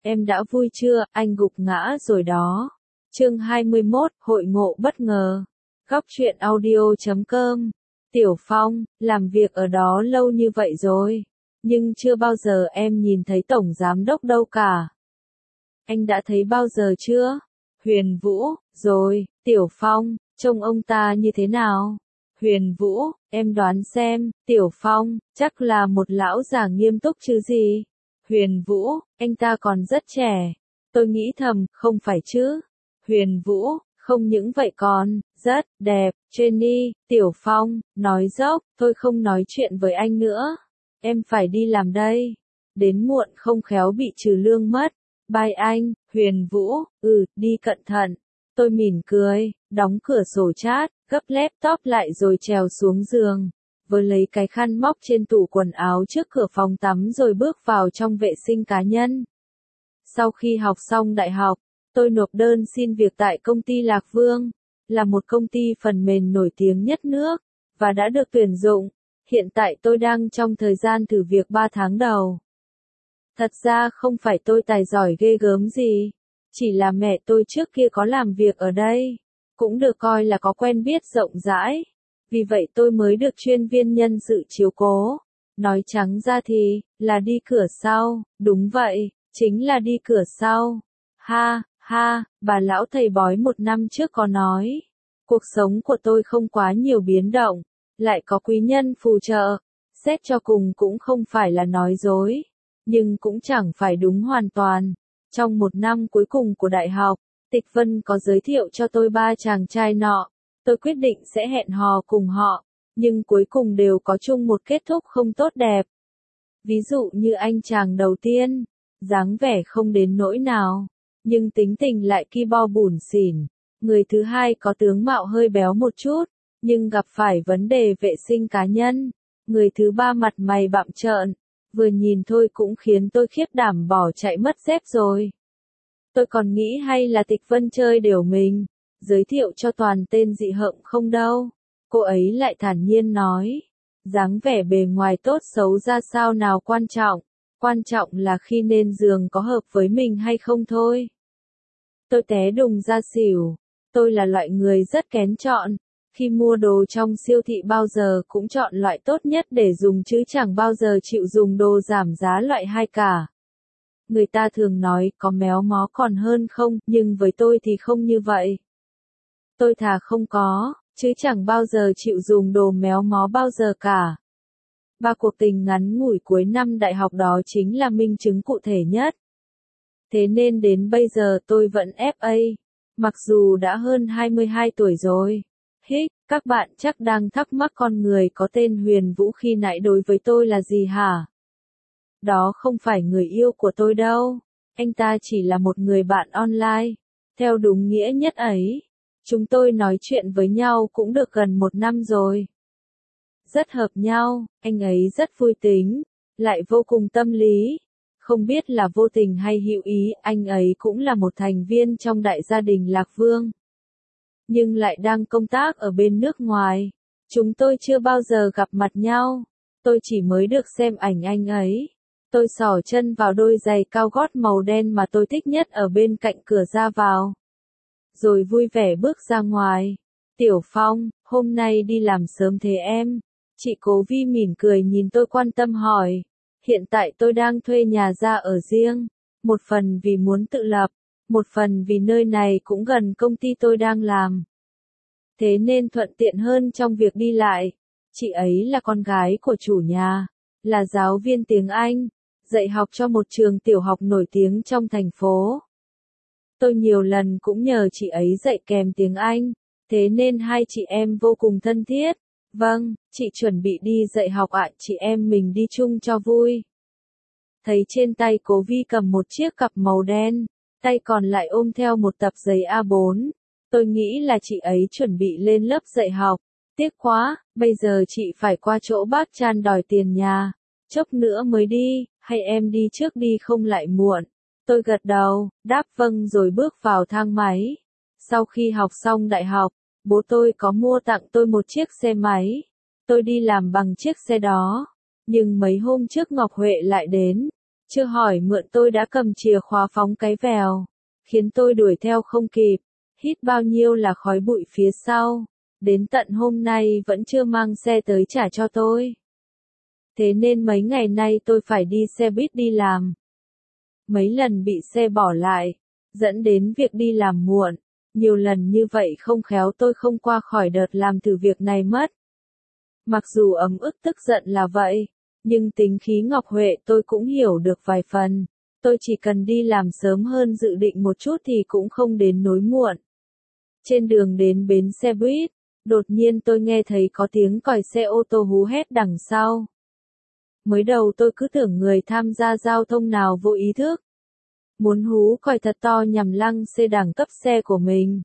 Em đã vui chưa, anh gục ngã rồi đó. Chương 21, hội ngộ bất ngờ. Góc truyện audio.com. Tiểu Phong, làm việc ở đó lâu như vậy rồi, nhưng chưa bao giờ em nhìn thấy tổng giám đốc đâu cả. Anh đã thấy bao giờ chưa? Huyền Vũ, rồi, Tiểu Phong, trông ông ta như thế nào? Huyền Vũ, em đoán xem, Tiểu Phong, chắc là một lão già nghiêm túc chứ gì? Huyền Vũ, anh ta còn rất trẻ. Tôi nghĩ thầm, không phải chứ? Huyền Vũ, không những vậy còn, rất đẹp, Jenny, Tiểu Phong, nói dốc, tôi không nói chuyện với anh nữa. Em phải đi làm đây. Đến muộn không khéo bị trừ lương mất. Bye anh, Huyền Vũ, đi cẩn thận. Tôi mỉm cười, đóng cửa sổ chat, gấp laptop lại rồi trèo xuống giường. Vừa lấy cái khăn móc trên tủ quần áo trước cửa phòng tắm rồi bước vào trong vệ sinh cá nhân. Sau khi học xong đại học, tôi nộp đơn xin việc tại công ty Lạc Vương, là một công ty phần mềm nổi tiếng nhất nước, và đã được tuyển dụng. Hiện tại tôi đang trong thời gian thử việc 3 tháng đầu. Thật ra không phải tôi tài giỏi ghê gớm gì, chỉ là mẹ tôi trước kia có làm việc ở đây, cũng được coi là có quen biết rộng rãi. Vì vậy tôi mới được chuyên viên nhân sự chiếu cố. Nói trắng ra thì, là đi cửa sau, đúng vậy, chính là đi cửa sau. Ha, ha, bà lão thầy bói 1 năm trước có nói, cuộc sống của tôi không quá nhiều biến động, lại có quý nhân phù trợ, xét cho cùng cũng không phải là nói dối, nhưng cũng chẳng phải đúng hoàn toàn. Trong 1 năm cuối cùng của đại học, Tịch Vân có giới thiệu cho tôi 3 chàng trai nọ. Tôi quyết định sẽ hẹn hò cùng họ, nhưng cuối cùng đều có chung một kết thúc không tốt đẹp. Ví dụ như anh chàng đầu tiên, dáng vẻ không đến nỗi nào, nhưng tính tình lại ki bo bủn xỉn. Người thứ hai có tướng mạo hơi béo một chút, nhưng gặp phải vấn đề vệ sinh cá nhân. Người thứ ba mặt mày bặm trợn, vừa nhìn thôi cũng khiến tôi khiếp đảm bỏ chạy mất dép rồi. Tôi còn nghĩ hay là Tịch Vân chơi đều mình, giới thiệu cho toàn tên dị hợm không đâu. Cô ấy lại thản nhiên nói, dáng vẻ bề ngoài tốt xấu ra sao nào quan trọng là khi lên giường có hợp với mình hay không thôi. Tôi té đùng ra xỉu, tôi là loại người rất kén chọn, khi mua đồ trong siêu thị bao giờ cũng chọn loại tốt nhất để dùng chứ chẳng bao giờ chịu dùng đồ giảm giá loại 2 cả. Người ta thường nói có méo mó còn hơn không, nhưng với tôi thì không như vậy. Tôi thà không có, chứ chẳng bao giờ chịu dùng đồ méo mó bao giờ cả. 3 cuộc tình ngắn ngủi cuối năm đại học đó chính là minh chứng cụ thể nhất. Thế nên đến bây giờ tôi vẫn FA, mặc dù đã hơn 22 tuổi rồi. Các bạn chắc đang thắc mắc con người có tên Huyền Vũ khi nãy đối với tôi là gì hả? Đó không phải người yêu của tôi đâu, anh ta chỉ là một người bạn online, theo đúng nghĩa nhất ấy. Chúng tôi nói chuyện với nhau cũng được gần 1 năm rồi. Rất hợp nhau, anh ấy rất vui tính, lại vô cùng tâm lý. Không biết là vô tình hay hữu ý, anh ấy cũng là một thành viên trong đại gia đình Lạc Vương, nhưng lại đang công tác ở bên nước ngoài. Chúng tôi chưa bao giờ gặp mặt nhau, tôi chỉ mới được xem ảnh anh ấy. Tôi xỏ chân vào đôi giày cao gót màu đen mà tôi thích nhất ở bên cạnh cửa ra vào, rồi vui vẻ bước ra ngoài. Tiểu Phong, hôm nay đi làm sớm thế em? Chị Cố Vi mỉm cười nhìn tôi quan tâm hỏi. Hiện tại tôi đang thuê nhà ra ở riêng, một phần vì muốn tự lập, một phần vì nơi này cũng gần công ty tôi đang làm. Thế nên thuận tiện hơn trong việc đi lại. Chị ấy là con gái của chủ nhà, là giáo viên tiếng Anh, dạy học cho một trường tiểu học nổi tiếng trong thành phố. Tôi nhiều lần cũng nhờ chị ấy dạy kèm tiếng Anh, thế nên hai chị em vô cùng thân thiết. Vâng, chị chuẩn bị đi dạy học ạ, chị em mình đi chung cho vui. Thấy trên tay Cố Vi cầm một chiếc cặp màu đen, tay còn lại ôm theo một tập giấy A4. Tôi nghĩ là chị ấy chuẩn bị lên lớp dạy học. Tiếc quá, bây giờ chị phải qua chỗ bác Chan đòi tiền nhà. Chốc nữa mới đi, hay em đi trước đi không lại muộn. Tôi gật đầu, đáp vâng rồi bước vào thang máy. Sau khi học xong đại học, bố tôi có mua tặng tôi một chiếc xe máy. Tôi đi làm bằng chiếc xe đó. Nhưng mấy hôm trước Ngọc Huệ lại đến. Chưa hỏi mượn tôi đã cầm chìa khóa phóng cái vèo, khiến tôi đuổi theo không kịp, hít bao nhiêu là khói bụi phía sau, đến tận hôm nay vẫn chưa mang xe tới trả cho tôi. Thế nên mấy ngày nay tôi phải đi xe buýt đi làm. Mấy lần bị xe bỏ lại, dẫn đến việc đi làm muộn, nhiều lần như vậy không khéo tôi không qua khỏi đợt làm thử việc này mất. Mặc dù ấm ức tức giận là vậy, nhưng tính khí Ngọc Huệ tôi cũng hiểu được vài phần, tôi chỉ cần đi làm sớm hơn dự định một chút thì cũng không đến nỗi muộn. Trên đường đến bến xe buýt, đột nhiên tôi nghe thấy có tiếng còi xe ô tô hú hét đằng sau. Mới đầu tôi cứ tưởng người tham gia giao thông nào vô ý thức, muốn hú còi thật to nhằm lăng xê đẳng cấp xe của mình.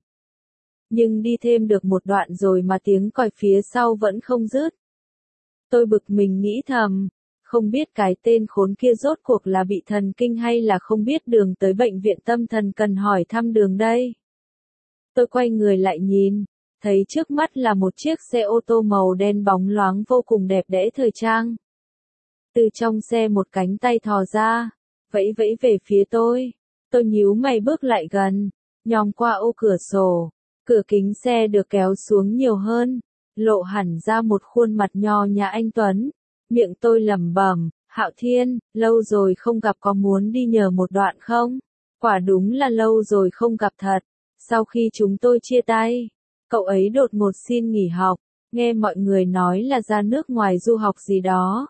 Nhưng đi thêm được một đoạn rồi mà tiếng còi phía sau vẫn không dứt. Tôi bực mình nghĩ thầm, không biết cái tên khốn kia rốt cuộc là bị thần kinh hay là không biết đường tới bệnh viện tâm thần cần hỏi thăm đường đây. Tôi quay người lại nhìn, thấy trước mắt là một chiếc xe ô tô màu đen bóng loáng vô cùng đẹp đẽ thời trang. Từ trong xe một cánh tay thò ra, vẫy vẫy về phía tôi. Tôi nhíu mày bước lại gần, nhòm qua ô cửa sổ, cửa kính xe được kéo xuống nhiều hơn, lộ hẳn ra một khuôn mặt nho nhã anh tuấn. Miệng tôi lẩm bẩm, Hạo Thiên, lâu rồi không gặp có muốn đi nhờ một đoạn không? Quả đúng là lâu rồi không gặp thật. Sau khi chúng tôi chia tay, cậu ấy đột ngột xin nghỉ học, nghe mọi người nói là ra nước ngoài du học gì đó.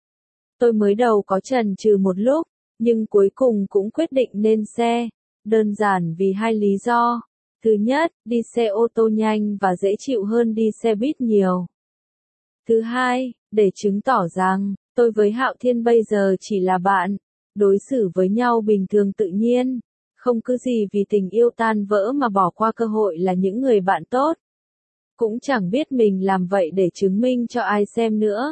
Tôi mới đầu có chần chừ một lúc, nhưng cuối cùng cũng quyết định lên xe, đơn giản vì hai lý do. Thứ nhất, đi xe ô tô nhanh và dễ chịu hơn đi xe buýt nhiều. Thứ hai, để chứng tỏ rằng, tôi với Hạo Thiên bây giờ chỉ là bạn, đối xử với nhau bình thường tự nhiên, không cứ gì vì tình yêu tan vỡ mà bỏ qua cơ hội là những người bạn tốt. Cũng chẳng biết mình làm vậy để chứng minh cho ai xem nữa.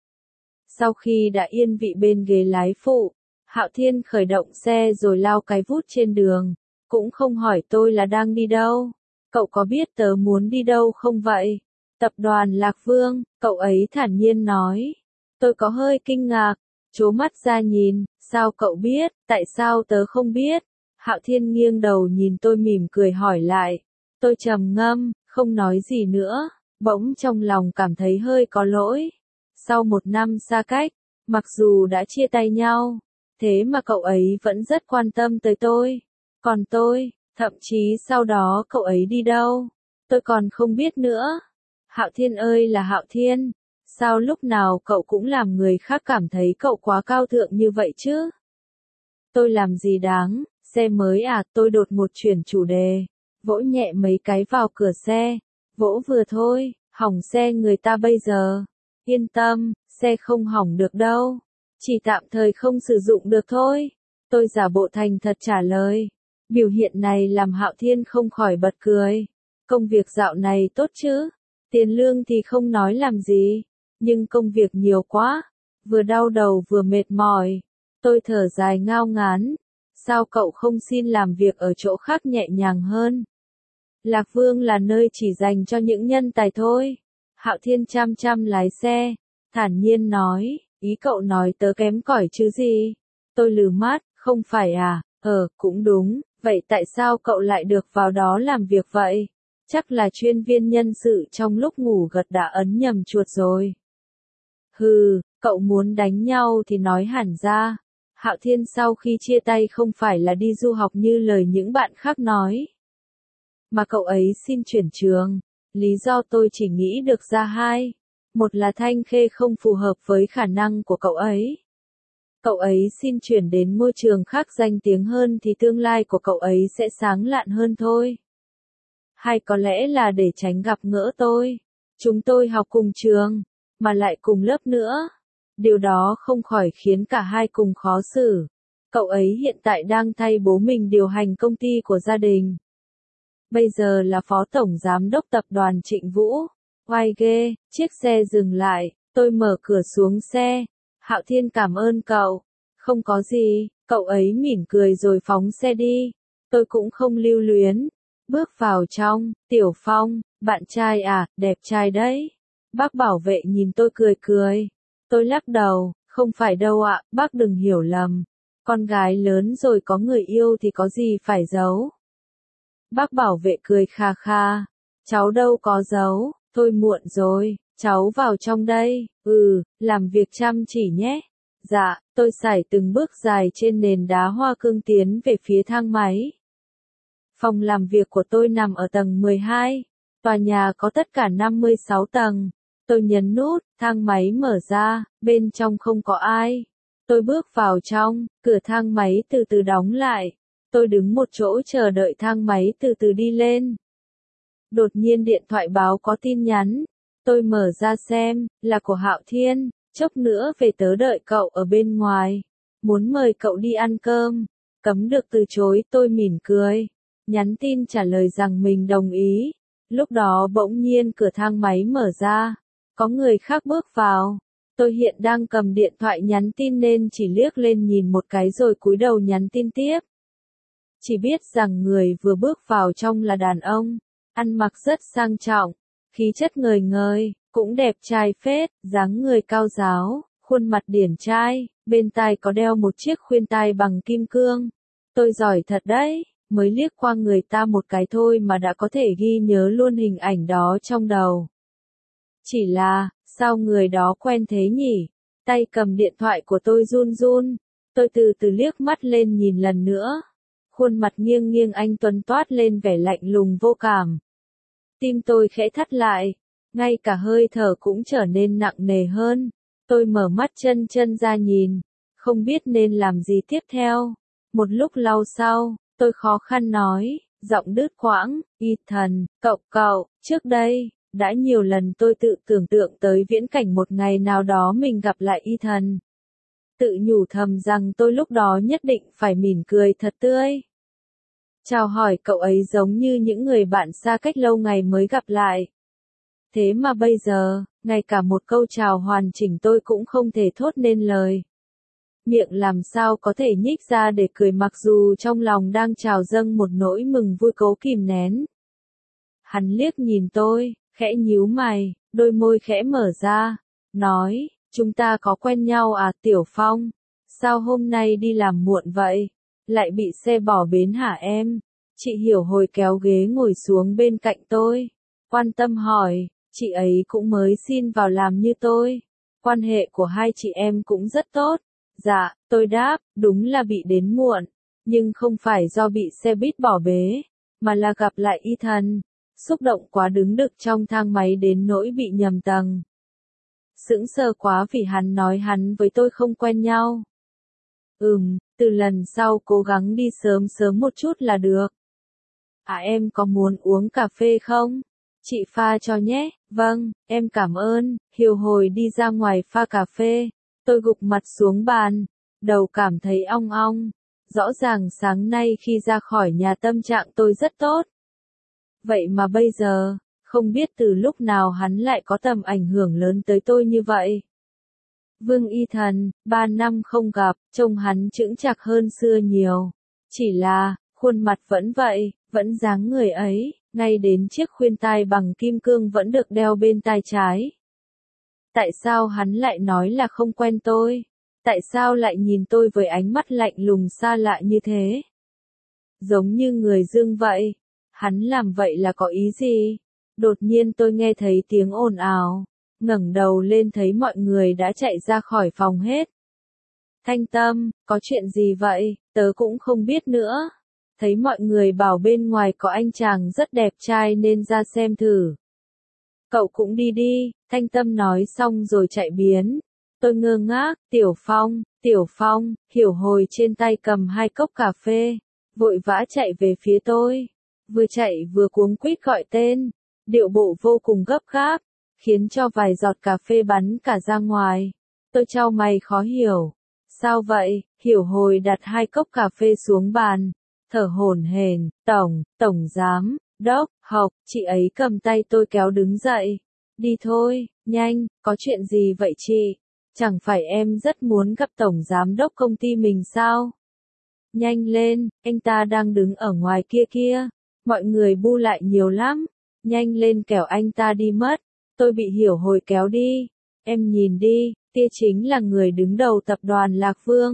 Sau khi đã yên vị bên ghế lái phụ, Hạo Thiên khởi động xe rồi lao cái vút trên đường, cũng không hỏi tôi là đang đi đâu. Cậu có biết tớ muốn đi đâu không vậy? Tập đoàn Lạc Vương, cậu ấy thản nhiên nói. Tôi có hơi kinh ngạc, trố mắt ra nhìn, sao cậu biết, tại sao tớ không biết? Hạo Thiên nghiêng đầu nhìn tôi mỉm cười hỏi lại. Tôi trầm ngâm, không nói gì nữa, bỗng trong lòng cảm thấy hơi có lỗi. Sau một năm xa cách, mặc dù đã chia tay nhau, thế mà cậu ấy vẫn rất quan tâm tới tôi. Còn tôi, thậm chí sau đó cậu ấy đi đâu, tôi còn không biết nữa. Hạo Thiên ơi là Hạo Thiên, sao lúc nào cậu cũng làm người khác cảm thấy cậu quá cao thượng như vậy chứ? Tôi làm gì đáng, xe mới à? Tôi đột ngột chuyển chủ đề, vỗ nhẹ mấy cái vào cửa xe, vỗ vừa thôi, hỏng xe người ta bây giờ. Yên tâm, xe không hỏng được đâu, chỉ tạm thời không sử dụng được thôi. Tôi giả bộ thành thật trả lời. Biểu hiện này làm Hạo Thiên không khỏi bật cười. Công việc dạo này tốt chứ? Tiền lương thì không nói làm gì, nhưng công việc nhiều quá, vừa đau đầu vừa mệt mỏi. Tôi thở dài ngao ngán. Sao cậu không xin làm việc ở chỗ khác nhẹ nhàng hơn? Lạc Vương là nơi chỉ dành cho những nhân tài thôi. Hạo Thiên chăm chăm lái xe, thản nhiên nói, ý cậu nói tớ kém cỏi chứ gì? Tôi lừ mắt, không phải à? Cũng đúng, vậy tại sao cậu lại được vào đó làm việc vậy? Chắc là chuyên viên nhân sự trong lúc ngủ gật đã ấn nhầm chuột rồi. Hừ, cậu muốn đánh nhau thì nói hẳn ra. Hạo Thiên sau khi chia tay không phải là đi du học như lời những bạn khác nói, mà cậu ấy xin chuyển trường. Lý do tôi chỉ nghĩ được ra hai. Một là Thanh Khê không phù hợp với khả năng của cậu ấy. Cậu ấy xin chuyển đến môi trường khác danh tiếng hơn thì tương lai của cậu ấy sẽ sáng lạn hơn thôi. Hay có lẽ là để tránh gặp gỡ tôi. Chúng tôi học cùng trường, mà lại cùng lớp nữa. Điều đó không khỏi khiến cả hai cùng khó xử. Cậu ấy hiện tại đang thay bố mình điều hành công ty của gia đình. Bây giờ là phó tổng giám đốc tập đoàn Trịnh Vũ. Oai ghê, chiếc xe dừng lại, tôi mở cửa xuống xe. Hạo Thiên cảm ơn cậu. Không có gì, cậu ấy mỉm cười rồi phóng xe đi. Tôi cũng không lưu luyến. Bước vào trong, Tiểu Phong, bạn trai à, đẹp trai đấy. Bác bảo vệ nhìn tôi cười cười. Tôi lắc đầu, không phải đâu ạ, bác đừng hiểu lầm. Con gái lớn rồi có người yêu thì có gì phải giấu. Bác bảo vệ cười kha kha. Cháu đâu có giấu, thôi muộn rồi, cháu vào trong đây, làm việc chăm chỉ nhé. Dạ, tôi sải từng bước dài trên nền đá hoa cương tiến về phía thang máy. Phòng làm việc của tôi nằm ở tầng 12. Tòa nhà có tất cả 56 tầng. Tôi nhấn nút, thang máy mở ra, bên trong không có ai. Tôi bước vào trong, cửa thang máy từ từ đóng lại. Tôi đứng một chỗ chờ đợi thang máy từ từ đi lên. Đột nhiên điện thoại báo có tin nhắn. Tôi mở ra xem, là của Hạo Thiên, chốc nữa về tớ đợi cậu ở bên ngoài. Muốn mời cậu đi ăn cơm. Cấm được từ chối, tôi mỉm cười. Nhắn tin trả lời rằng mình đồng ý. Lúc đó bỗng nhiên cửa thang máy mở ra. Có người khác bước vào. Tôi hiện đang cầm điện thoại nhắn tin nên chỉ liếc lên nhìn một cái rồi cúi đầu nhắn tin tiếp. Chỉ biết rằng người vừa bước vào trong là đàn ông. Ăn mặc rất sang trọng. Khí chất ngời ngời, cũng đẹp trai phết, dáng người cao ráo, khuôn mặt điển trai, bên tai có đeo một chiếc khuyên tai bằng kim cương. Tôi giỏi thật đấy, mới liếc qua người ta một cái thôi mà đã có thể ghi nhớ luôn hình ảnh đó trong đầu. Chỉ là, sao người đó quen thế nhỉ? Tay cầm điện thoại của tôi run run. Tôi từ từ liếc mắt lên nhìn lần nữa. Khuôn mặt nghiêng nghiêng anh tuấn toát lên vẻ lạnh lùng vô cảm. Tim tôi khẽ thắt lại. Ngay cả hơi thở cũng trở nên nặng nề hơn. Tôi mở mắt chân chân ra nhìn. Không biết nên làm gì tiếp theo. Một lúc lâu sau, tôi khó khăn nói, giọng đứt quãng, Ethan, cậu, trước đây, đã nhiều lần tôi tự tưởng tượng tới viễn cảnh một ngày nào đó mình gặp lại Ethan. Tự nhủ thầm rằng tôi lúc đó nhất định phải mỉm cười thật tươi. Chào hỏi cậu ấy giống như những người bạn xa cách lâu ngày mới gặp lại. Thế mà bây giờ, ngay cả một câu chào hoàn chỉnh tôi cũng không thể thốt nên lời. Miệng làm sao có thể nhích ra để cười mặc dù trong lòng đang trào dâng một nỗi mừng vui cố kìm nén. Hắn liếc nhìn tôi, khẽ nhíu mày, đôi môi khẽ mở ra, nói, chúng ta có quen nhau à Tiểu Phong? Sao hôm nay đi làm muộn vậy? Lại bị xe bỏ bến hả em? Chị Hiểu Hồi kéo ghế ngồi xuống bên cạnh tôi, quan tâm hỏi, chị ấy cũng mới xin vào làm như tôi. Quan hệ của hai chị em cũng rất tốt. Dạ, tôi đáp, đúng là bị đến muộn, nhưng không phải do bị xe buýt bỏ bế, mà là gặp lại Ethan. Xúc động quá đứng đực trong thang máy đến nỗi bị nhầm tầng. Sững sờ quá vì hắn nói hắn với tôi không quen nhau. Từ lần sau cố gắng đi sớm sớm một chút là được. À em có muốn uống cà phê không? Chị pha cho nhé. Vâng, em cảm ơn. Hiểu Hồi đi ra ngoài pha cà phê. Tôi gục mặt xuống bàn, đầu cảm thấy ong ong. Rõ ràng sáng nay khi ra khỏi nhà tâm trạng tôi rất tốt. Vậy mà bây giờ, không biết từ lúc nào hắn lại có tầm ảnh hưởng lớn tới tôi như vậy. Vương Ethan, 3 năm không gặp, trông hắn chững chạc hơn xưa nhiều. Chỉ là, khuôn mặt vẫn vậy, vẫn dáng người ấy, ngay đến chiếc khuyên tai bằng kim cương vẫn được đeo bên tai trái. Tại sao hắn lại nói là không quen tôi? Tại sao lại nhìn tôi với ánh mắt lạnh lùng xa lạ như thế? Giống như người dưng vậy. Hắn làm vậy là có ý gì? Đột nhiên tôi nghe thấy tiếng ồn ào. Ngẩng đầu lên thấy mọi người đã chạy ra khỏi phòng hết. Thanh Tâm, có chuyện gì vậy? Tớ cũng không biết nữa. Thấy mọi người bảo bên ngoài có anh chàng rất đẹp trai nên ra xem thử. Cậu cũng đi đi, Thanh Tâm nói xong rồi chạy biến. Tôi ngơ ngác, Tiểu Phong, Hiểu Hồi trên tay cầm 2 cốc cà phê, vội vã chạy về phía tôi. Vừa chạy vừa cuống quýt gọi tên, điệu bộ vô cùng gấp gáp, khiến cho vài giọt cà phê bắn cả ra ngoài. Tôi chau mày khó hiểu. Sao vậy? Hiểu Hồi đặt 2 cốc cà phê xuống bàn, thở hổn hển, tổng giám đốc, học, chị ấy cầm tay tôi kéo đứng dậy. Đi thôi, nhanh, có chuyện gì vậy chị? Chẳng phải em rất muốn gặp tổng giám đốc công ty mình sao? Nhanh lên, anh ta đang đứng ở ngoài kia kia. Mọi người bu lại nhiều lắm. Nhanh lên kẻo anh ta đi mất. Tôi bị Hiểu Hồi kéo đi. Em nhìn đi, kia chính là người đứng đầu tập đoàn Lạc Vương.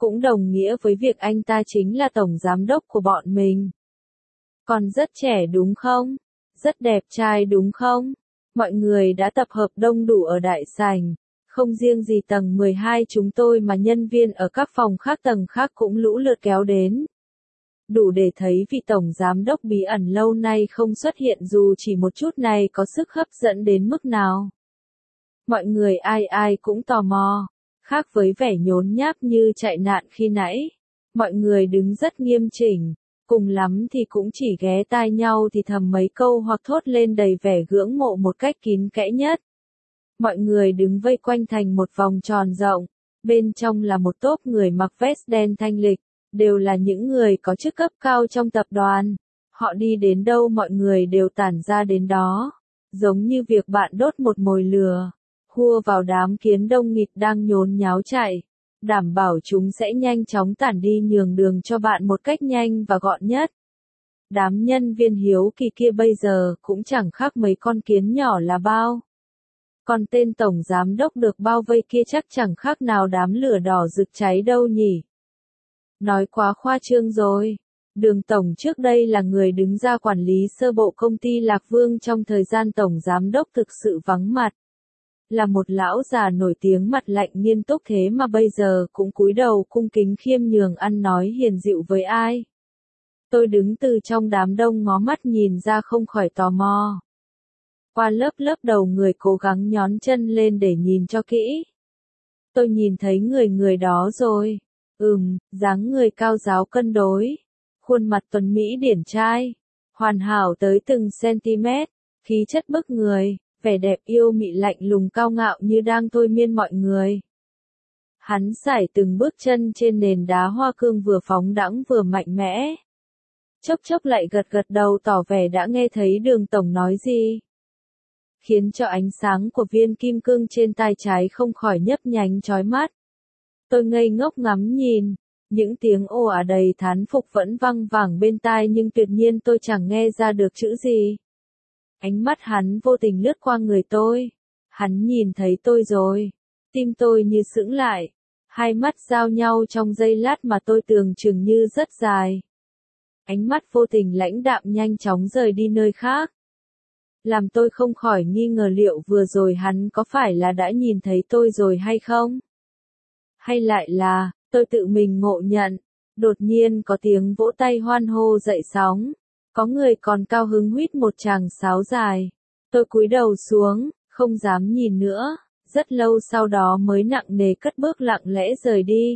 cũng đồng nghĩa với việc anh ta chính là tổng giám đốc của bọn mình. Còn rất trẻ đúng không? Rất đẹp trai đúng không? Mọi người đã tập hợp đông đủ ở đại sảnh. Không riêng gì tầng 12 chúng tôi mà nhân viên ở các phòng khác tầng khác cũng lũ lượt kéo đến. Đủ để thấy vị tổng giám đốc bí ẩn lâu nay không xuất hiện dù chỉ một chút này có sức hấp dẫn đến mức nào. Mọi người ai ai cũng tò mò, khác với vẻ nhốn nhác như chạy nạn khi nãy. Mọi người đứng rất nghiêm chỉnh, cùng lắm thì cũng chỉ ghé tai nhau thì thầm mấy câu hoặc thốt lên đầy vẻ ngưỡng mộ một cách kín kẽ nhất. Mọi người đứng vây quanh thành một vòng tròn rộng, bên trong là một tốp người mặc vest đen thanh lịch, đều là những người có chức cấp cao trong tập đoàn. Họ đi đến đâu mọi người đều tản ra đến đó, giống như việc bạn đốt một mồi lửa, hua vào đám kiến đông nghịt đang nhốn nháo chạy, đảm bảo chúng sẽ nhanh chóng tản đi nhường đường cho bạn một cách nhanh và gọn nhất. Đám nhân viên hiếu kỳ kia bây giờ cũng chẳng khác mấy con kiến nhỏ là bao. Còn tên tổng giám đốc được bao vây kia chắc chẳng khác nào đám lửa đỏ rực cháy đâu nhỉ. Nói quá khoa trương rồi. Đường tổng trước đây là người đứng ra quản lý sơ bộ công ty Lạc Vương trong thời gian tổng giám đốc thực sự vắng mặt. Là một lão già nổi tiếng mặt lạnh nghiêm túc thế mà bây giờ cũng cúi đầu cung kính khiêm nhường ăn nói hiền dịu với ai. Tôi đứng từ trong đám đông ngó mắt nhìn ra không khỏi tò mò. Qua lớp lớp đầu người cố gắng nhón chân lên để nhìn cho kỹ. Tôi nhìn thấy người đó rồi. Dáng người cao ráo cân đối. Khuôn mặt tuấn mỹ điển trai. Hoàn hảo tới từng cm. Khí chất bức người. Vẻ đẹp yêu mị lạnh lùng cao ngạo như đang thôi miên mọi người. Hắn sải từng bước chân trên nền đá hoa cương vừa phóng đãng vừa mạnh mẽ. Chốc chốc lại gật gật đầu tỏ vẻ đã nghe thấy đường tổng nói gì. Khiến cho ánh sáng của viên kim cương trên tai trái không khỏi nhấp nhánh chói mắt. Tôi ngây ngốc ngắm nhìn, những tiếng ồ ả đầy thán phục vẫn văng vẳng bên tai nhưng tuyệt nhiên tôi chẳng nghe ra được chữ gì. Ánh mắt hắn vô tình lướt qua người tôi. Hắn nhìn thấy tôi rồi. Tim tôi như sững lại. Hai mắt giao nhau trong giây lát mà tôi tưởng chừng như rất dài. Ánh mắt vô tình lãnh đạm nhanh chóng rời đi nơi khác. Làm tôi không khỏi nghi ngờ liệu vừa rồi hắn có phải là đã nhìn thấy tôi rồi hay không? Hay lại là, tôi tự mình ngộ nhận. Đột nhiên có tiếng vỗ tay hoan hô dậy sóng. Có người còn cao hứng huýt một tràng sáo dài. Tôi cúi đầu xuống, không dám nhìn nữa. Rất lâu sau đó mới nặng nề cất bước lặng lẽ rời đi.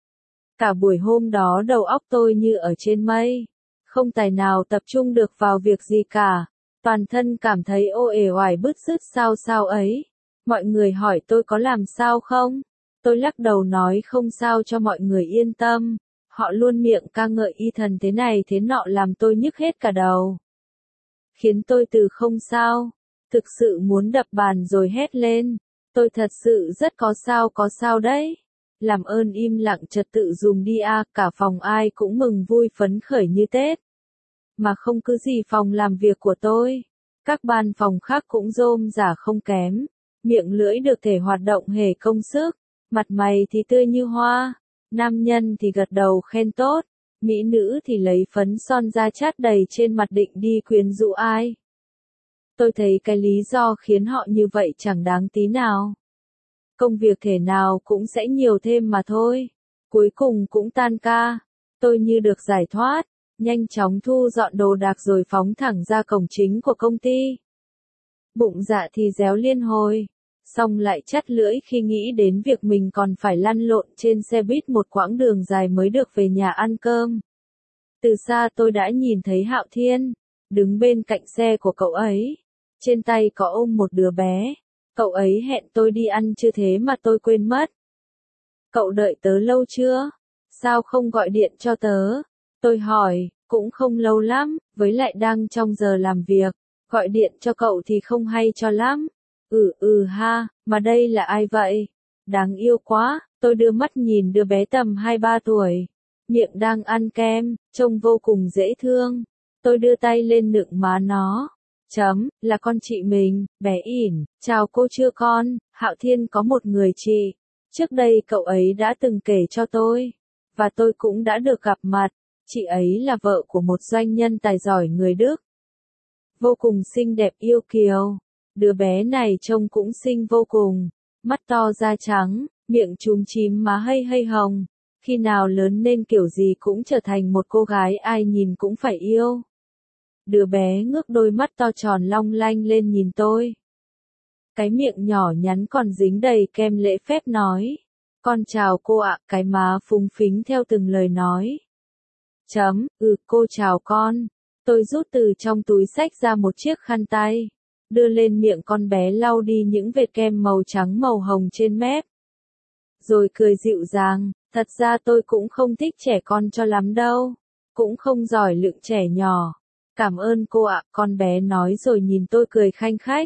Cả buổi hôm đó đầu óc tôi như ở trên mây. Không tài nào tập trung được vào việc gì cả. Toàn thân cảm thấy uể oải bứt rứt sao ấy. Mọi người hỏi tôi có làm sao không? Tôi lắc đầu nói không sao cho mọi người yên tâm. Họ luôn miệng ca ngợi y thần thế này thế nọ làm tôi nhức hết cả đầu. Khiến tôi từ không sao. Thực sự muốn đập bàn rồi hét lên. Tôi thật sự rất có sao đấy. Làm ơn im lặng trật tự dùm đi a, cả phòng ai cũng mừng vui phấn khởi như Tết. Mà không cứ gì phòng làm việc của tôi. Các ban phòng khác cũng rôm rả không kém. Miệng lưỡi được thể hoạt động hề công sức. Mặt mày thì tươi như hoa. Nam nhân thì gật đầu khen tốt. Mỹ nữ thì lấy phấn son da chát đầy trên mặt định đi quyến rũ ai. Tôi thấy cái lý do khiến họ như vậy chẳng đáng tí nào. Công việc thể nào cũng sẽ nhiều thêm mà thôi. Cuối cùng cũng tan ca. Tôi như được giải thoát. Nhanh chóng thu dọn đồ đạc rồi phóng thẳng ra cổng chính của công ty. Bụng dạ thì réo liên hồi. Xong lại chắt lưỡi khi nghĩ đến việc mình còn phải lăn lộn trên xe buýt một quãng đường dài mới được về nhà ăn cơm. Từ xa tôi đã nhìn thấy Hạo Thiên, đứng bên cạnh xe của cậu ấy. Trên tay có ôm một đứa bé. Cậu ấy hẹn tôi đi ăn trưa thế mà tôi quên mất. Cậu đợi tớ lâu chưa? Sao không gọi điện cho tớ? Tôi hỏi, cũng không lâu lắm, với lại đang trong giờ làm việc. Gọi điện cho cậu thì không hay cho lắm. Ha, mà đây là ai vậy? Đáng yêu quá, tôi đưa mắt nhìn đứa bé tầm 2-3 tuổi. Miệng đang ăn kem, trông vô cùng dễ thương. Tôi đưa tay lên nựng má nó. Là con chị mình, bé ỉn, chào cô chưa con, Hạo Thiên có một người chị. Trước đây cậu ấy đã từng kể cho tôi. và tôi cũng đã được gặp mặt. Chị ấy là vợ của một doanh nhân tài giỏi người Đức. Vô cùng xinh đẹp yêu kiều. Đứa bé này trông cũng xinh vô cùng. Mắt to da trắng, miệng chúm chím má hay hồng. Khi nào lớn lên kiểu gì cũng trở thành một cô gái ai nhìn cũng phải yêu. Đứa bé ngước đôi mắt to tròn long lanh lên nhìn tôi. Cái miệng nhỏ nhắn còn dính đầy kem lễ phép nói. Con chào cô ạ, cái má phúng phính theo từng lời nói. Cô chào con. Tôi rút từ trong túi xách ra một chiếc khăn tay. Đưa lên miệng con bé lau đi những vệt kem màu trắng màu hồng trên mép. Rồi cười dịu dàng, thật ra tôi cũng không thích trẻ con cho lắm đâu. Cũng không giỏi lựng trẻ nhỏ. Cảm ơn cô ạ, con bé nói rồi nhìn tôi cười khanh khách.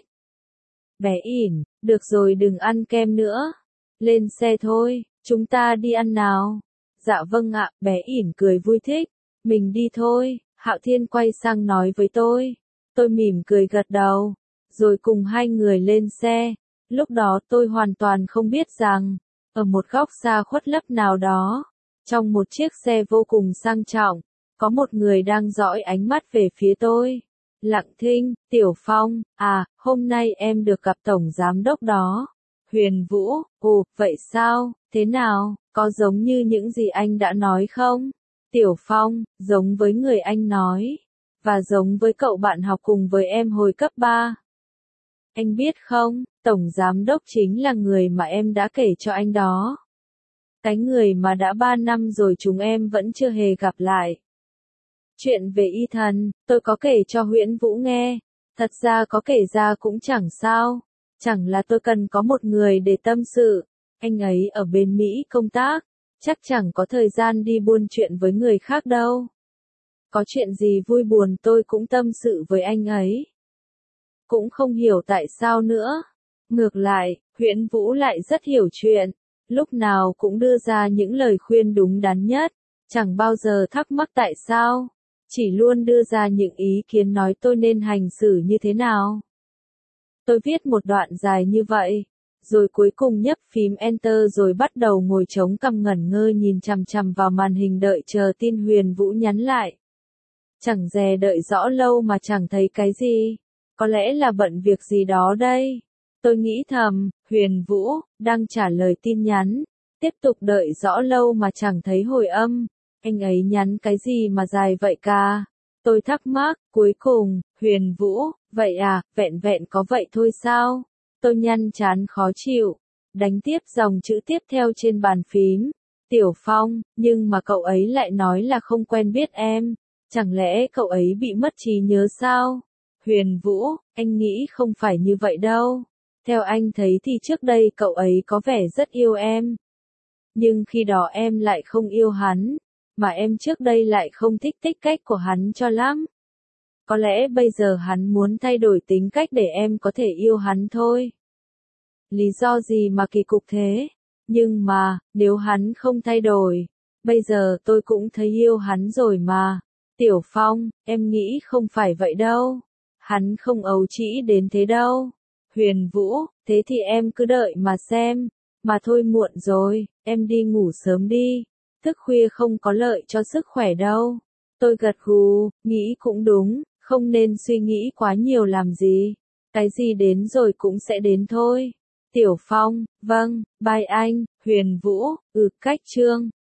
Bé ỉn, được rồi đừng ăn kem nữa. Lên xe thôi, chúng ta đi ăn nào. Dạ vâng ạ, bé ỉn cười vui thích. Mình đi thôi, Hạo Thiên quay sang nói với tôi. Tôi mỉm cười gật đầu. Rồi cùng hai người lên xe. Lúc đó tôi hoàn toàn không biết rằng, ở một góc xa khuất lấp nào đó, trong một chiếc xe vô cùng sang trọng, có một người đang dõi ánh mắt về phía tôi. Lặng thinh, Tiểu Phong, hôm nay em được gặp Tổng Giám Đốc đó. Huyền Vũ, ồ, vậy sao, thế nào, có giống như những gì anh đã nói không? Tiểu Phong, giống với người anh nói, và giống với cậu bạn học cùng với em hồi cấp 3. Anh biết không, Tổng Giám Đốc chính là người mà em đã kể cho anh đó. Cái người mà đã 3 năm rồi chúng em vẫn chưa hề gặp lại. Chuyện về y thần, tôi có kể cho Huyễn Vũ nghe. Thật ra có kể ra cũng chẳng sao. Chẳng là tôi cần có một người để tâm sự. Anh ấy ở bên Mỹ công tác. Chắc chẳng có thời gian đi buôn chuyện với người khác đâu. Có chuyện gì vui buồn tôi cũng tâm sự với anh ấy. Cũng không hiểu tại sao nữa. Ngược lại, Huyễn Vũ lại rất hiểu chuyện. Lúc nào cũng đưa ra những lời khuyên đúng đắn nhất. Chẳng bao giờ thắc mắc tại sao. Chỉ luôn đưa ra những ý kiến nói tôi nên hành xử như thế nào. Tôi viết một đoạn dài như vậy, rồi cuối cùng nhấp phím Enter rồi bắt đầu ngồi chống cằm ngẩn ngơ nhìn chằm chằm vào màn hình đợi chờ tin Huyền Vũ nhắn lại. Chẳng dè đợi rõ lâu mà chẳng thấy cái gì. Có lẽ là bận việc gì đó đây. Tôi nghĩ thầm, Huyền Vũ, đang trả lời tin nhắn. Tiếp tục đợi rõ lâu mà chẳng thấy hồi âm. Anh ấy nhắn cái gì mà dài vậy ca? Tôi thắc mắc, cuối cùng, Huyền Vũ, vậy à, vẹn vẹn có vậy thôi sao? Tôi nhăn trán khó chịu, đánh tiếp dòng chữ tiếp theo trên bàn phím. Tiểu Phong, nhưng mà cậu ấy lại nói là không quen biết em. Chẳng lẽ cậu ấy bị mất trí nhớ sao? Huyền Vũ, anh nghĩ không phải như vậy đâu. Theo anh thấy thì trước đây cậu ấy có vẻ rất yêu em. Nhưng khi đó em lại không yêu hắn. Mà em trước đây lại không thích cách của hắn cho lắm. Có lẽ bây giờ hắn muốn thay đổi tính cách để em có thể yêu hắn thôi. Lý do gì mà kỳ cục thế? Nhưng mà, nếu hắn không thay đổi, bây giờ tôi cũng thấy yêu hắn rồi mà. Tiểu Phong, em nghĩ không phải vậy đâu. Hắn không ấu trĩ đến thế đâu. Huyền Vũ, thế thì em cứ đợi mà xem. Mà thôi muộn rồi, em đi ngủ sớm đi. Thức khuya không có lợi cho sức khỏe đâu. Tôi gật gù, nghĩ cũng đúng, không nên suy nghĩ quá nhiều làm gì. Cái gì đến rồi cũng sẽ đến thôi. Tiểu Phong, vâng, bye anh, Huyền Vũ, cách chương.